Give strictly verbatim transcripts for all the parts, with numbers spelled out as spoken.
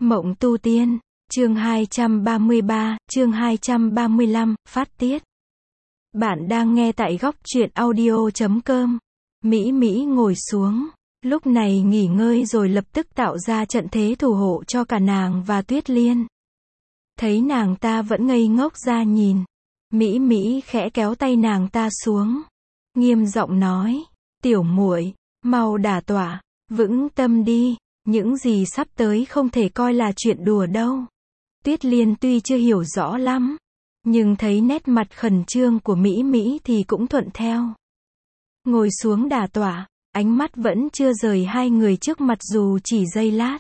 Mộng tu tiên, chương hai trăm ba mươi ba, chương hai trăm ba mươi lăm, phát tiết. Bạn đang nghe tại góc truyện audio chấm com. Mỹ Mỹ ngồi xuống, lúc này nghỉ ngơi rồi lập tức tạo ra trận thế thủ hộ cho cả nàng và Tuyết Liên. Thấy nàng ta vẫn ngây ngốc ra nhìn, Mỹ Mỹ khẽ kéo tay nàng ta xuống, nghiêm giọng nói, tiểu muội, mau đả tọa, vững tâm đi, những gì sắp tới không thể coi là chuyện đùa đâu. Tuyết Liên tuy chưa hiểu rõ lắm, nhưng thấy nét mặt khẩn trương của Mỹ Mỹ thì cũng thuận theo. Ngồi xuống đả tọa, ánh mắt vẫn chưa rời hai người trước mặt dù chỉ giây lát.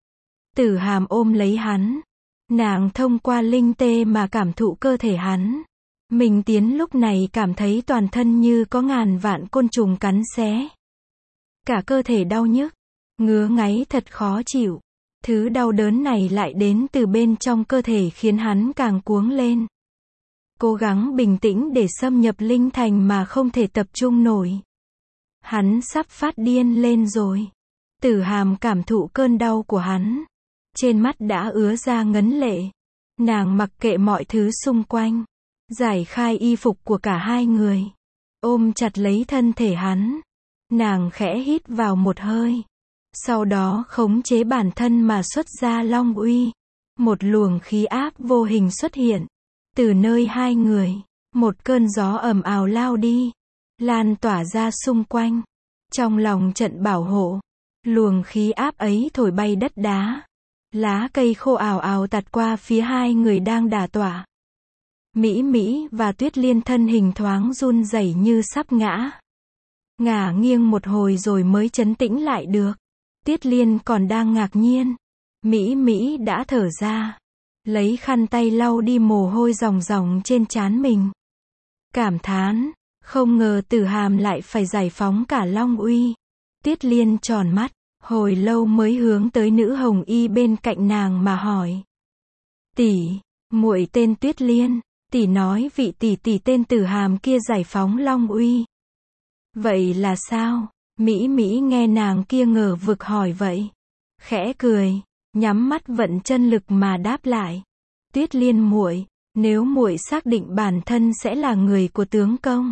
Tử Hàm ôm lấy hắn, nàng thông qua linh tê mà cảm thụ cơ thể hắn. Minh Tiến lúc này cảm thấy toàn thân như có ngàn vạn côn trùng cắn xé. Cả cơ thể đau nhức, ngứa ngáy thật khó chịu. Thứ đau đớn này lại đến từ bên trong cơ thể khiến hắn càng cuống lên. Cố gắng bình tĩnh để xâm nhập linh thành mà không thể tập trung nổi. Hắn sắp phát điên lên rồi. Tử Hàm cảm thụ cơn đau của hắn. Trên mắt đã ứa ra ngấn lệ. Nàng mặc kệ mọi thứ xung quanh. Giải khai y phục của cả hai người. Ôm chặt lấy thân thể hắn. Nàng khẽ hít vào một hơi. Sau đó khống chế bản thân mà xuất ra long uy. Một luồng khí áp vô hình xuất hiện. Từ nơi hai người, một cơn gió ầm ào lao đi. Lan tỏa ra xung quanh. Trong lòng trận bảo hộ, luồng khí áp ấy thổi bay đất đá. Lá cây khô ào ào tạt qua phía hai người đang đả tọa. Mỹ Mỹ và Tuyết Liên thân hình thoáng run rẩy như sắp ngã. Ngả nghiêng một hồi rồi mới trấn tĩnh lại được. Tuyết Liên còn đang ngạc nhiên. Mỹ Mỹ đã thở ra. Lấy khăn tay lau đi mồ hôi ròng ròng trên trán mình. Cảm thán, không ngờ Tử Hàm lại phải giải phóng cả long uy. Tuyết Liên tròn mắt, hồi lâu mới hướng tới nữ hồng y bên cạnh nàng mà hỏi. Tỷ, muội tên Tuyết Liên, tỷ nói vị tỷ tỷ tên Tử Hàm kia giải phóng long uy. Vậy là sao? Mỹ Mỹ nghe nàng kia ngờ vực hỏi vậy. Khẽ cười, nhắm mắt vận chân lực mà đáp lại. Tuyết Liên muội, nếu muội xác định bản thân sẽ là người của tướng công,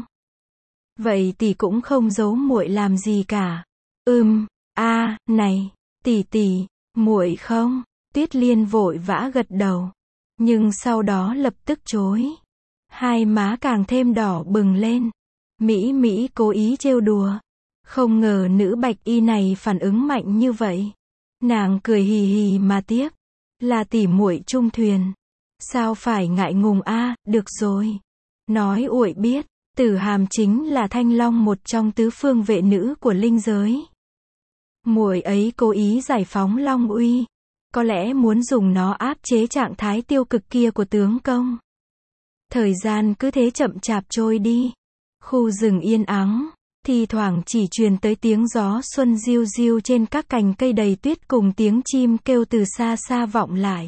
vậy tỷ cũng không giấu muội làm gì cả. Ừm, a, à, này, tỷ tỷ, muội không? Tuyết Liên vội vã gật đầu, nhưng sau đó lập tức chối. Hai má càng thêm đỏ bừng lên. Mỹ Mỹ cố ý trêu đùa. Không ngờ nữ bạch y này phản ứng mạnh như vậy. Nàng cười hì hì mà tiếp. Là tỷ muội chung thuyền. Sao phải ngại ngùng a, à, được rồi. Nói uội biết, Tử Hàm chính là Thanh Long một trong tứ phương vệ nữ của linh giới. Muội ấy cố ý giải phóng long uy. Có lẽ muốn dùng nó áp chế trạng thái tiêu cực kia của tướng công. Thời gian cứ thế chậm chạp trôi đi. Khu rừng yên ắng. Thì thoảng chỉ truyền tới tiếng gió xuân riu riu trên các cành cây đầy tuyết cùng tiếng chim kêu từ xa xa vọng lại.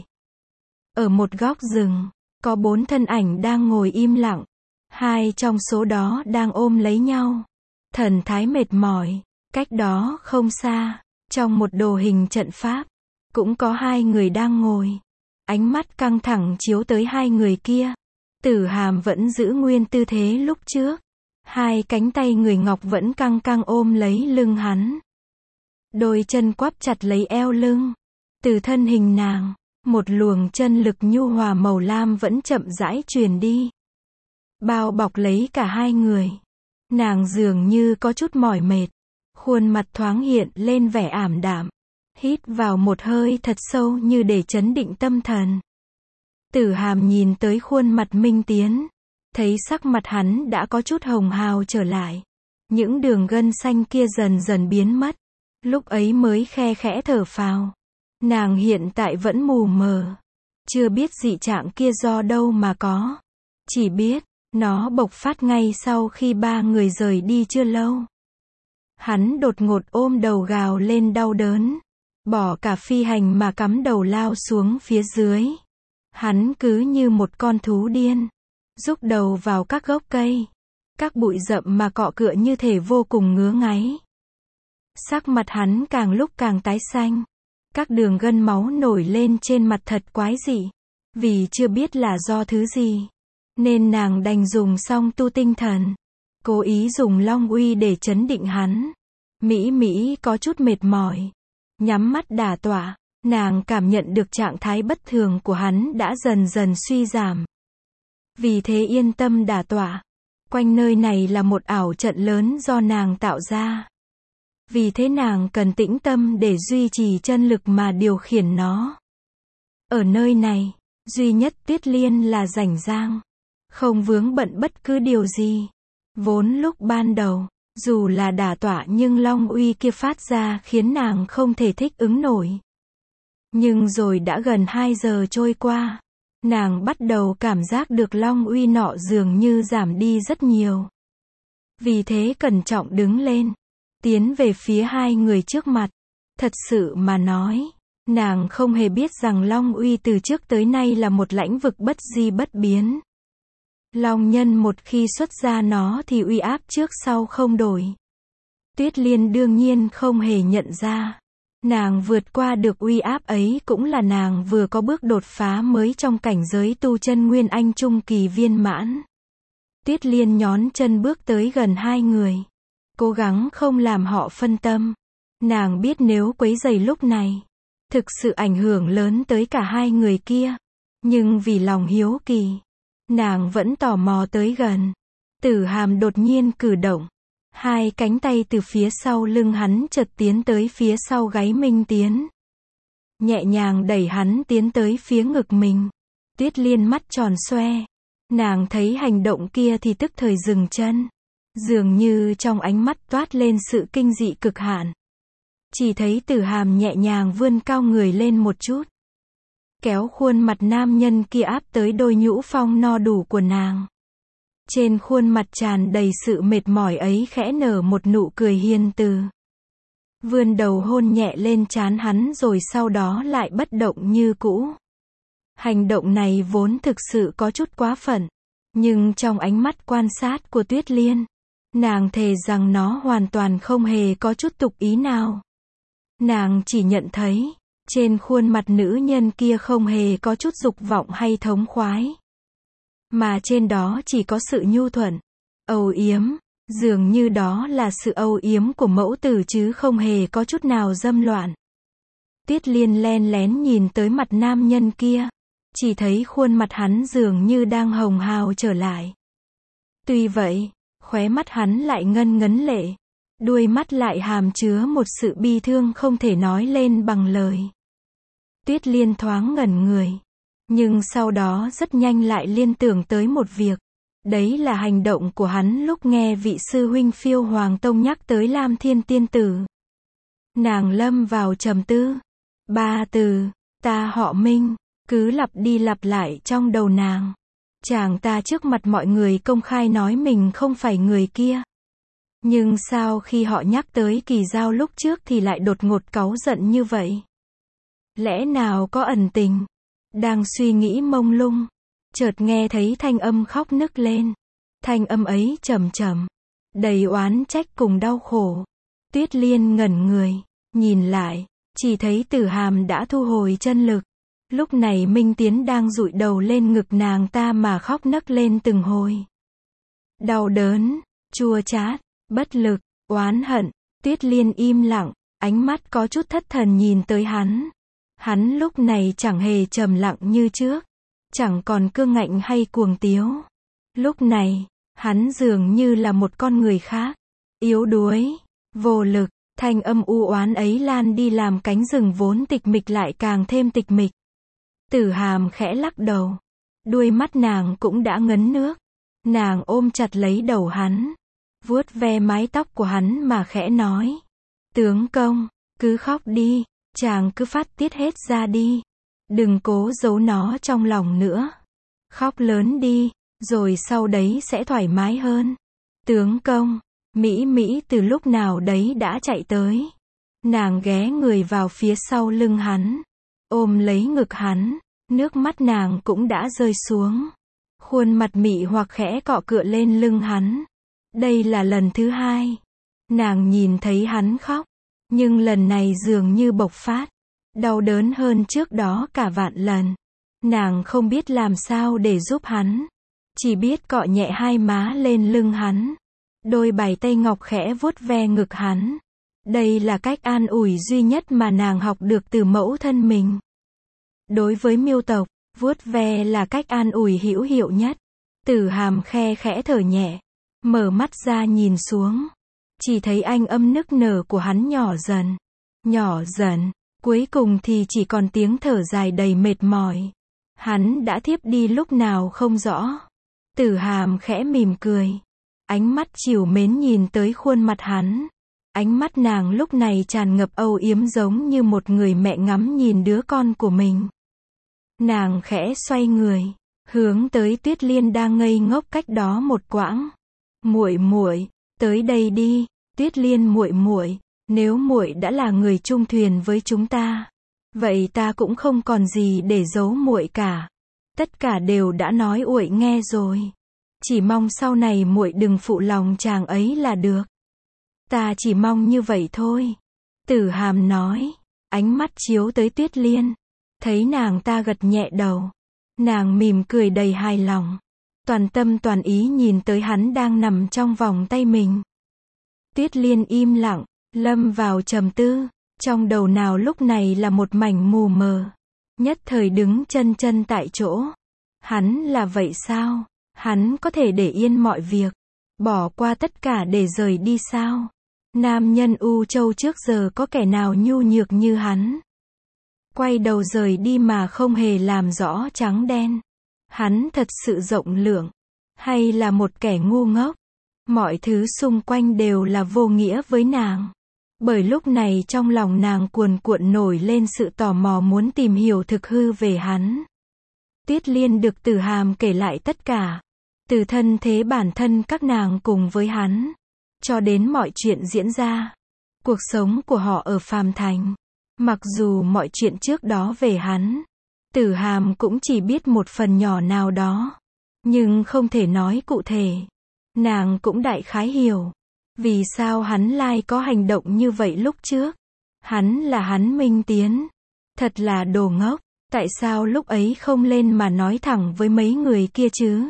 Ở một góc rừng, có bốn thân ảnh đang ngồi im lặng. Hai trong số đó đang ôm lấy nhau. Thần thái mệt mỏi. Cách đó không xa, trong một đồ hình trận pháp, cũng có hai người đang ngồi. Ánh mắt căng thẳng chiếu tới hai người kia. Tử Hàm vẫn giữ nguyên tư thế lúc trước. Hai cánh tay người ngọc vẫn căng căng ôm lấy lưng hắn. Đôi chân quắp chặt lấy eo lưng. Từ thân hình nàng, một luồng chân lực nhu hòa màu lam vẫn chậm rãi truyền đi. Bao bọc lấy cả hai người. Nàng dường như có chút mỏi mệt. Khuôn mặt thoáng hiện lên vẻ ảm đạm. Hít vào một hơi thật sâu như để trấn định tâm thần. Tử Hàm nhìn tới khuôn mặt Minh Tiến. Thấy sắc mặt hắn đã có chút hồng hào trở lại. Những đường gân xanh kia dần dần biến mất. Lúc ấy mới khe khẽ thở phào. Nàng hiện tại vẫn mù mờ. Chưa biết dị trạng kia do đâu mà có. Chỉ biết, nó bộc phát ngay sau khi ba người rời đi chưa lâu. Hắn đột ngột ôm đầu gào lên đau đớn. Bỏ cả phi hành mà cắm đầu lao xuống phía dưới. Hắn cứ như một con thú điên. Rúc đầu vào các gốc cây. Các bụi rậm mà cọ cựa như thể vô cùng ngứa ngáy. Sắc mặt hắn càng lúc càng tái xanh. Các đường gân máu nổi lên trên mặt thật quái dị. Vì chưa biết là do thứ gì, nên nàng đành dùng song tu tinh thần. Cố ý dùng long uy để trấn định hắn. Mỹ Mỹ có chút mệt mỏi. Nhắm mắt đả tọa, nàng cảm nhận được trạng thái bất thường của hắn đã dần dần suy giảm. Vì thế yên tâm đả tọa. Quanh nơi này là một ảo trận lớn do nàng tạo ra. Vì thế nàng cần tĩnh tâm để duy trì chân lực mà điều khiển nó. Ở nơi này, duy nhất Tuyết Liên là rảnh rang. Không vướng bận bất cứ điều gì. Vốn lúc ban đầu, dù là đả tọa nhưng long uy kia phát ra khiến nàng không thể thích ứng nổi. Nhưng rồi đã gần hai giờ trôi qua. Nàng bắt đầu cảm giác được long uy nọ dường như giảm đi rất nhiều. Vì thế cẩn trọng đứng lên. Tiến về phía hai người trước mặt. Thật sự mà nói, nàng không hề biết rằng long uy từ trước tới nay là một lãnh vực bất di bất biến. Long nhân một khi xuất ra nó thì uy áp trước sau không đổi. Tuyết Liên đương nhiên không hề nhận ra. Nàng vượt qua được uy áp ấy cũng là nàng vừa có bước đột phá mới trong cảnh giới tu chân Nguyên Anh trung kỳ viên mãn. Tuyết Liên nhón chân bước tới gần hai người. Cố gắng không làm họ phân tâm. Nàng biết nếu quấy rầy lúc này, thực sự ảnh hưởng lớn tới cả hai người kia. Nhưng vì lòng hiếu kỳ, nàng vẫn tò mò tới gần. Tử Hàm đột nhiên cử động. Hai cánh tay từ phía sau lưng hắn chợt tiến tới phía sau gáy Minh Tiến. Nhẹ nhàng đẩy hắn tiến tới phía ngực mình. Tuyết Liên mắt tròn xoe. Nàng thấy hành động kia thì tức thời dừng chân. Dường như trong ánh mắt toát lên sự kinh dị cực hạn. Chỉ thấy Tử Hàm nhẹ nhàng vươn cao người lên một chút. Kéo khuôn mặt nam nhân kia áp tới đôi nhũ phong no đủ của nàng. Trên khuôn mặt tràn đầy sự mệt mỏi ấy khẽ nở một nụ cười hiền từ. Vươn đầu hôn nhẹ lên trán hắn rồi sau đó lại bất động như cũ. Hành động này vốn thực sự có chút quá phận. Nhưng trong ánh mắt quan sát của Tuyết Liên, nàng thề rằng nó hoàn toàn không hề có chút tục ý nào. Nàng chỉ nhận thấy, trên khuôn mặt nữ nhân kia không hề có chút dục vọng hay thống khoái. Mà trên đó chỉ có sự nhu thuận, âu yếm, dường như đó là sự âu yếm của mẫu tử chứ không hề có chút nào dâm loạn. Tuyết Liên len lén nhìn tới mặt nam nhân kia, chỉ thấy khuôn mặt hắn dường như đang hồng hào trở lại. Tuy vậy, khóe mắt hắn lại ngân ngấn lệ, đuôi mắt lại hàm chứa một sự bi thương không thể nói lên bằng lời. Tuyết Liên thoáng ngẩn người. Nhưng sau đó rất nhanh lại liên tưởng tới một việc. Đấy là hành động của hắn lúc nghe vị sư huynh Phiêu Hoàng Tông nhắc tới Lam Thiên Tiên Tử. Nàng lâm vào trầm tư. Ba từ, ta họ Minh, cứ lặp đi lặp lại trong đầu nàng. Chàng ta trước mặt mọi người công khai nói mình không phải người kia. Nhưng sao khi họ nhắc tới Kỳ Giao lúc trước thì lại đột ngột cáu giận như vậy? Lẽ nào có ẩn tình? Đang suy nghĩ mông lung, chợt nghe thấy thanh âm khóc nức lên. Thanh âm ấy trầm trầm, đầy oán trách cùng đau khổ. Tuyết Liên ngẩn người, nhìn lại, chỉ thấy Tử Hàm đã thu hồi chân lực. Lúc này Minh Tiến đang dụi đầu lên ngực nàng ta mà khóc nấc lên từng hồi. Đau đớn, chua chát, bất lực, oán hận. Tuyết Liên im lặng, ánh mắt có chút thất thần nhìn tới hắn. Hắn lúc này chẳng hề trầm lặng như trước, chẳng còn cương ngạnh hay cuồng tiếu. Lúc này, hắn dường như là một con người khác, yếu đuối, vô lực. Thanh âm u oán ấy lan đi làm cánh rừng vốn tịch mịch lại càng thêm tịch mịch. Tử Hàm khẽ lắc đầu, đuôi mắt nàng cũng đã ngấn nước. Nàng ôm chặt lấy đầu hắn, vuốt ve mái tóc của hắn mà khẽ nói: tướng công, cứ khóc đi, chàng cứ phát tiết hết ra đi, đừng cố giấu nó trong lòng nữa. Khóc lớn đi, rồi sau đấy sẽ thoải mái hơn. Tướng công. Mỹ Mỹ từ lúc nào đấy đã chạy tới. Nàng ghé người vào phía sau lưng hắn, ôm lấy ngực hắn, nước mắt nàng cũng đã rơi xuống. Khuôn mặt mị hoặc khẽ cọ cựa lên lưng hắn. Đây là lần thứ hai nàng nhìn thấy hắn khóc, nhưng lần này dường như bộc phát. đau đớn hơn trước đó cả vạn lần. Nàng không biết làm sao để giúp hắn, chỉ biết cọ nhẹ hai má lên lưng hắn, đôi bàn tay ngọc khẽ vuốt ve ngực hắn. Đây là cách an ủi duy nhất mà nàng học được từ mẫu thân mình. Đối với Miêu tộc, vuốt ve là cách an ủi hữu hiệu nhất. Tử Hàm khe khẽ thở nhẹ, mở mắt ra nhìn xuống, chỉ thấy anh âm nức nở của hắn nhỏ dần, nhỏ dần, cuối cùng thì chỉ còn tiếng thở dài đầy mệt mỏi. Hắn đã thiếp đi lúc nào không rõ. Tử Hàm khẽ mỉm cười, ánh mắt trìu mến nhìn tới khuôn mặt hắn. Ánh mắt nàng lúc này tràn ngập âu yếm giống như một người mẹ ngắm nhìn đứa con của mình. Nàng khẽ xoay người, hướng tới Tuyết Liên đang ngây ngốc cách đó một quãng. "Muội muội, tới đây đi, Tuyết Liên muội muội, nếu muội đã là người chung thuyền với chúng ta, vậy ta cũng không còn gì để giấu muội cả. Tất cả đều đã nói muội nghe rồi. Chỉ mong sau này muội đừng phụ lòng chàng ấy là được." "Ta chỉ mong như vậy thôi." Tử Hàm nói, ánh mắt chiếu tới Tuyết Liên, thấy nàng ta gật nhẹ đầu. Nàng mỉm cười đầy hài lòng, toàn tâm toàn ý nhìn tới hắn đang nằm trong vòng tay mình. Tuyết Liên im lặng, lâm vào trầm tư, trong đầu nào lúc này là một mảnh mù mờ. Nhất thời đứng chân chân tại chỗ. Hắn là vậy sao? Hắn có thể để yên mọi việc, bỏ qua tất cả để rời đi sao? Nam nhân U Châu trước giờ có kẻ nào nhu nhược như hắn? Quay đầu rời đi mà không hề làm rõ trắng đen. Hắn thật sự rộng lượng, hay là một kẻ ngu ngốc? Mọi thứ xung quanh đều là vô nghĩa với nàng. Bởi lúc này trong lòng nàng cuồn cuộn nổi lên sự tò mò muốn tìm hiểu thực hư về hắn. Tuyết Liên được Tử Hàm kể lại tất cả, từ thân thế bản thân các nàng cùng với hắn, cho đến mọi chuyện diễn ra, cuộc sống của họ ở phàm thành. Mặc dù mọi chuyện trước đó về hắn, Tử Hàm cũng chỉ biết một phần nhỏ nào đó, nhưng không thể nói cụ thể. Nàng cũng đại khái hiểu, vì sao hắn lại có hành động như vậy lúc trước. Hắn là hắn Minh Tiến, thật là đồ ngốc, tại sao lúc ấy không lên mà nói thẳng với mấy người kia chứ?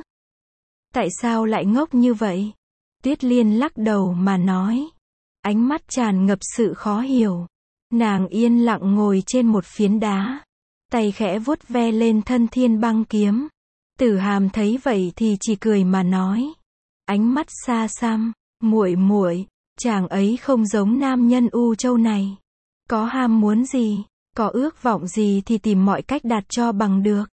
Tại sao lại ngốc như vậy? Tuyết Liên lắc đầu mà nói, ánh mắt tràn ngập sự khó hiểu. Nàng yên lặng ngồi trên một phiến đá, tay khẽ vuốt ve lên thân thiên băng kiếm. Tử Hàm thấy vậy thì chỉ cười mà nói, ánh mắt xa xăm, muội muội, chàng ấy không giống nam nhân U Châu này. Có ham muốn gì, có ước vọng gì thì tìm mọi cách đạt cho bằng được.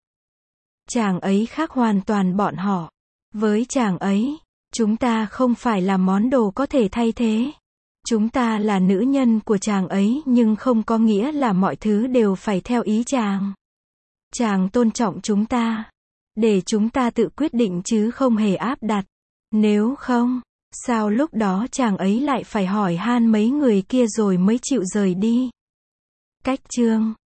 Chàng ấy khác hoàn toàn bọn họ. Với chàng ấy, chúng ta không phải là món đồ có thể thay thế. Chúng ta là nữ nhân của chàng ấy nhưng không có nghĩa là mọi thứ đều phải theo ý chàng. Chàng tôn trọng chúng ta, để chúng ta tự quyết định chứ không hề áp đặt. Nếu không, sao lúc đó chàng ấy lại phải hỏi han mấy người kia rồi mới chịu rời đi? Cách chương